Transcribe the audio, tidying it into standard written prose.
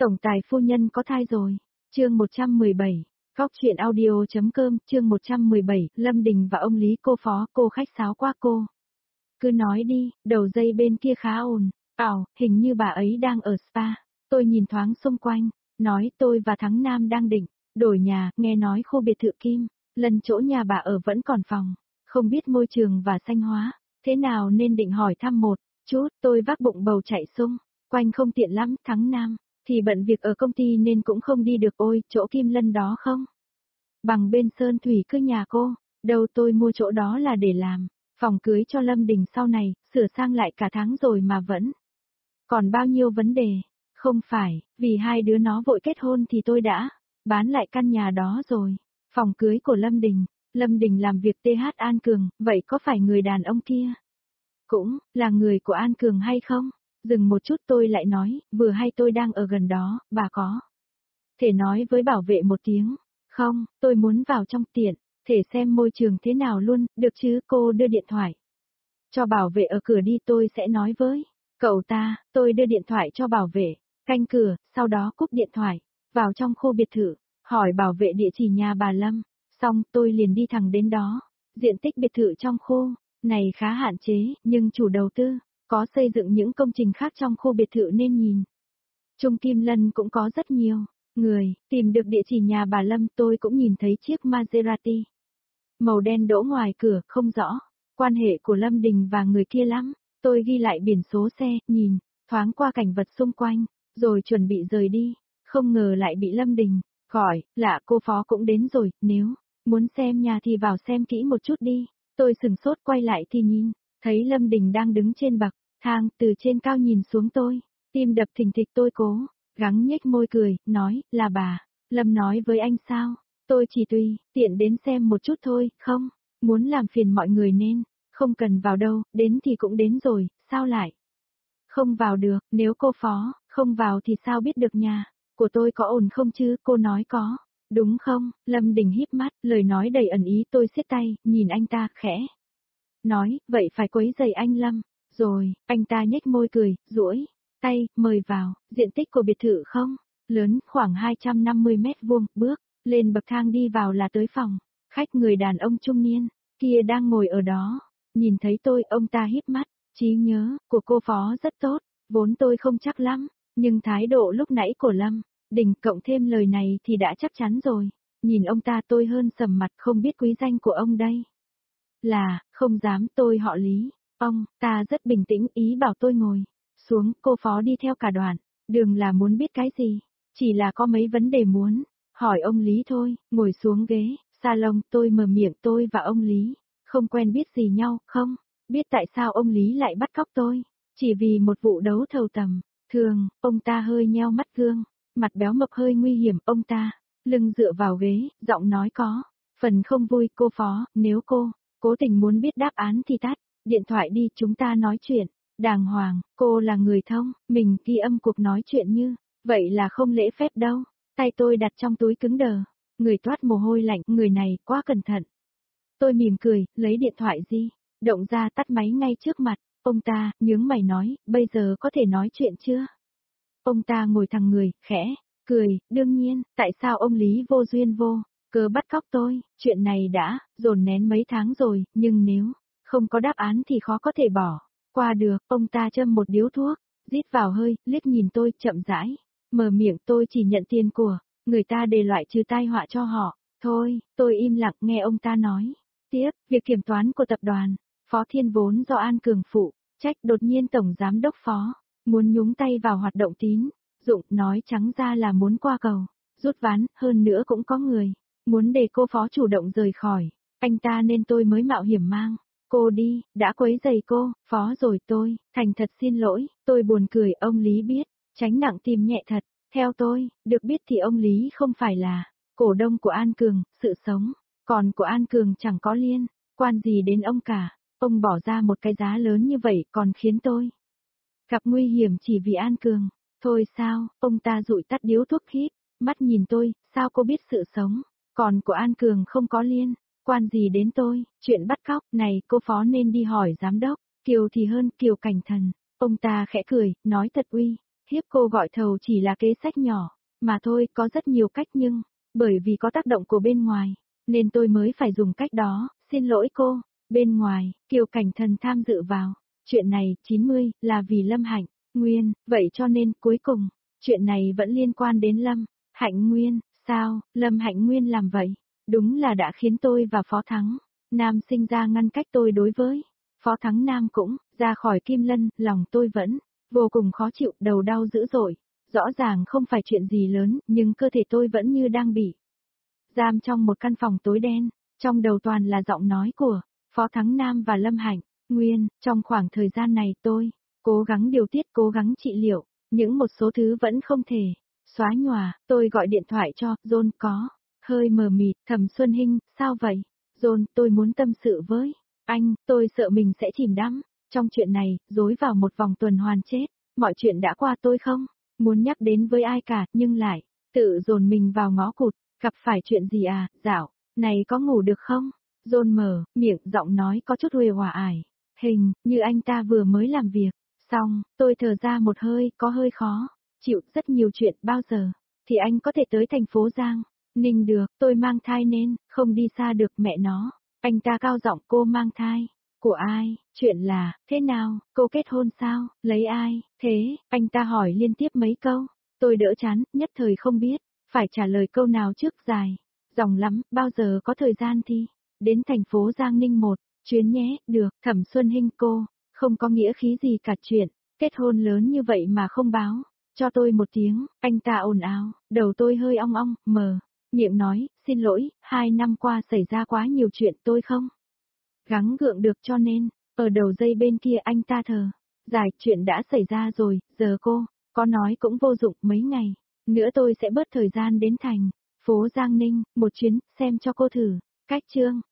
Tổng tài phu nhân có thai rồi. Chương 117. Góc truyện audio.com, chương 117, Lâm Đình và ông Lý cô phó, cô khách sáo quá cô. Cứ nói đi, đầu dây bên kia khá ồn. Hình như bà ấy đang ở spa. Tôi nhìn thoáng xung quanh, nói tôi và Thắng Nam đang định đổi nhà, nghe nói khu biệt thự Kim, lần chỗ nhà bà ở vẫn còn phòng. Không biết môi trường và xanh hóa, thế nào nên định hỏi thăm một chút, tôi vác bụng bầu chạy xung quanh không tiện lắm, Thắng Nam thì bận việc ở công ty nên cũng không đi được. Ôi, chỗ Kim Lân đó không? Bằng bên Sơn Thủy cứ nhà cô, đâu tôi mua chỗ đó là để làm phòng cưới cho Lâm Đình sau này, sửa sang lại cả tháng rồi mà vẫn còn bao nhiêu vấn đề. Không phải, vì hai đứa nó vội kết hôn thì tôi đã bán lại căn nhà đó rồi. Phòng cưới của Lâm Đình làm việc TH An Cường, vậy có phải người đàn ông kia cũng là người của An Cường hay không? Dừng một chút tôi lại nói, vừa hay tôi đang ở gần đó, bà có thể nói với bảo vệ một tiếng không? Tôi muốn vào trong tiện thể xem môi trường thế nào luôn, được chứ? Cô đưa điện thoại cho bảo vệ ở cửa đi, tôi sẽ nói với cậu ta. Tôi đưa điện thoại cho bảo vệ canh cửa, sau đó cúp điện thoại, vào trong khu biệt thự, hỏi bảo vệ địa chỉ nhà bà Lâm, xong tôi liền đi thẳng đến đó. Diện tích biệt thự trong khu này khá hạn chế, nhưng chủ đầu tư có xây dựng những công trình khác trong khu biệt thự nên nhìn chung Kim Lân cũng có rất nhiều người tìm được địa chỉ nhà bà Lâm. Tôi cũng nhìn thấy chiếc Maserati màu đen đỗ ngoài cửa, không rõ quan hệ của Lâm Đình và người kia lắm. Tôi ghi lại biển số xe, nhìn thoáng qua cảnh vật xung quanh, rồi chuẩn bị rời đi. Không ngờ lại bị Lâm Đình gọi, lạ, cô phó cũng đến rồi, nếu muốn xem nhà thì vào xem kỹ một chút đi. Tôi sừng sốt quay lại thì nhìn thấy Lâm Đình đang đứng trên bậc thang, từ trên cao nhìn xuống tôi, tim đập thình thịch. Tôi cố gắng nhếch môi cười, nói, là bà Lâm nói với anh sao? Tôi chỉ tùy tiện đến xem một chút thôi, không muốn làm phiền mọi người nên không cần vào đâu, đến thì cũng đến rồi, sao lại không vào được? Nếu cô phó không vào thì sao biết được nhà của tôi có ổn không chứ? Cô nói có, đúng không? Lâm Đình híp mắt, lời nói đầy ẩn ý. Tôi siết tay, nhìn anh ta, khẽ nói, vậy phải quấy rầy anh Lâm rồi. Anh ta nhếch môi cười, duỗi tay, mời vào. Diện tích của biệt thự không lớn, khoảng 250 mét vuông, bước lên bậc thang đi vào là tới phòng khách. Người đàn ông trung niên kia đang ngồi ở đó, nhìn thấy tôi, ông ta híp mắt. Trí nhớ của cô phó rất tốt, vốn tôi không chắc lắm, nhưng thái độ lúc nãy của Lâm Đình cộng thêm lời này thì đã chắc chắn rồi. Nhìn ông ta tôi hơn sầm mặt, không biết quý danh của ông đây là? Không dám, tôi họ Lý. Ông ta rất bình tĩnh, ý bảo tôi ngồi xuống. Cô phó đi theo cả đoạn đường là muốn biết cái gì, chỉ là có mấy vấn đề muốn hỏi ông Lý thôi. Ngồi xuống ghế salon, tôi mở miệng, tôi và ông Lý không quen biết gì nhau, không biết tại sao ông Lý lại bắt cóc tôi, chỉ vì một vụ đấu thầu tầm thường. Ông ta hơi nheo mắt, gương mặt béo mập hơi nguy hiểm. Ông ta lưng dựa vào ghế, giọng nói có phần không vui. Cô phó, nếu cô cố tình muốn biết đáp án thì tắt điện thoại đi, chúng ta nói chuyện đàng hoàng. Cô là người thông mình, ghi âm cuộc nói chuyện như vậy là không lễ phép đâu. Tay tôi đặt trong túi cứng đờ, người toát mồ hôi lạnh, người này quá cẩn thận. Tôi mỉm cười, lấy điện thoại di động ra, tắt máy ngay trước mặt. Ông ta nhướng mày nói, bây giờ có thể nói chuyện chưa? Ông ta ngồi thẳng người, khẽ cười, đương nhiên, tại sao ông Lý vô duyên vô cớ bắt cóc tôi? Chuyện này đã dồn nén mấy tháng rồi, nhưng nếu không có đáp án thì khó có thể bỏ qua được. Ông ta châm một điếu thuốc, rít vào hơi, liếc nhìn tôi, chậm rãi mở miệng, tôi chỉ nhận tiền của người ta để loại trừ tai họa cho họ thôi. Tôi im lặng nghe ông ta nói tiếp, việc kiểm toán của tập đoàn Phó Thiên vốn do An Cường phụ trách, đột nhiên tổng giám đốc Phó muốn nhúng tay vào hoạt động tín dụng, nói trắng ra là muốn qua cầu rút ván, hơn nữa cũng có người muốn để cô Phó chủ động rời khỏi anh ta, nên tôi mới mạo hiểm mang cô đi, đã quấy rầy cô Phó rồi. Tôi thành thật xin lỗi. Tôi buồn cười, ông Lý biết tránh nặng tìm nhẹ thật. Theo tôi được biết thì ông Lý không phải là cổ đông của An Cường, sự sống còn của An Cường chẳng có liên quan gì đến ông cả. Ông bỏ ra một cái giá lớn như vậy còn khiến tôi gặp nguy hiểm chỉ vì An Cường thôi sao? Ông ta dụi tắt điếu thuốc, híp mắt nhìn tôi, sao cô biết sự sống còn của An Cường không có liên quan gì đến tôi? Chuyện bắt cóc này cô Phó nên đi hỏi giám đốc Kiều thì hơn, Kiều Cảnh Thần. Ông ta khẽ cười, nói thật uy Hiếp cô gọi thầu chỉ là kế sách nhỏ, mà thôi, có rất nhiều cách nhưng, bởi vì có tác động của bên ngoài, nên tôi mới phải dùng cách đó, xin lỗi cô. Bên ngoài, Kiều Cảnh Thần tham dự vào. Chuyện này, 90, là vì Lâm Hạnh Nguyên, vậy cho nên, cuối cùng, chuyện này vẫn liên quan đến Lâm Hạnh Nguyên. Sao, Lâm Hạnh Nguyên làm vậy? Đúng là đã khiến tôi và Phó Thắng Nam sinh ra ngăn cách tôi đối với Phó Thắng Nam cũng ra khỏi Kim Lân, lòng tôi vẫn vô cùng khó chịu, đầu đau dữ dội. Rõ ràng không phải chuyện gì lớn, nhưng cơ thể tôi vẫn như đang bị giam trong một căn phòng tối đen, trong đầu toàn là giọng nói của Phó Thắng Nam và Lâm Hạnh Nguyên. Trong khoảng thời gian này tôi cố gắng điều tiết, cố gắng trị liệu, những một số thứ vẫn không thể xóa nhòa. Tôi gọi điện thoại cho John, có hơi mờ mịt. Thẩm Xuân Hinh, sao vậy? John, tôi muốn tâm sự với anh, tôi sợ mình sẽ chìm đắm trong chuyện này, rối vào một vòng tuần hoàn chết. Mọi chuyện đã qua, tôi không muốn nhắc đến với ai cả, nhưng lại tự dồn mình vào ngõ cụt. Gặp phải chuyện gì à, dạo này có ngủ được không? John mở miệng, giọng nói có chút uể oải ải. Hình như anh ta vừa mới làm việc xong. Tôi thở ra một hơi, có hơi khó chịu. Rất nhiều chuyện, bao giờ thì anh có thể tới thành phố Giang Ninh được? Tôi mang thai nên không đi xa được. Mẹ nó. Anh ta cao giọng, cô mang thai của ai? Chuyện là thế nào? Cô kết hôn sao? Lấy ai? Thế, anh ta hỏi liên tiếp mấy câu. Tôi đỡ chán, nhất thời không biết phải trả lời câu nào trước, dài dòng lắm. Bao giờ có thời gian thì đến thành phố Giang Ninh một chuyến nhé. Được. Thẩm Xuân Hinh, cô không có nghĩa khí gì cả, chuyện kết hôn lớn như vậy mà không báo cho tôi một tiếng. Anh ta ồn ào, đầu tôi hơi ong ong, mờ miệng nói, xin lỗi, 2 năm qua xảy ra quá nhiều chuyện, tôi không gắng gượng được, cho nên ở đầu dây bên kia anh ta thở dài. Chuyện đã xảy ra rồi, giờ cô có nói cũng vô dụng. Mấy ngày nữa tôi sẽ bớt thời gian đến thành phố Giang Ninh một chuyến, xem cho cô thử cách trương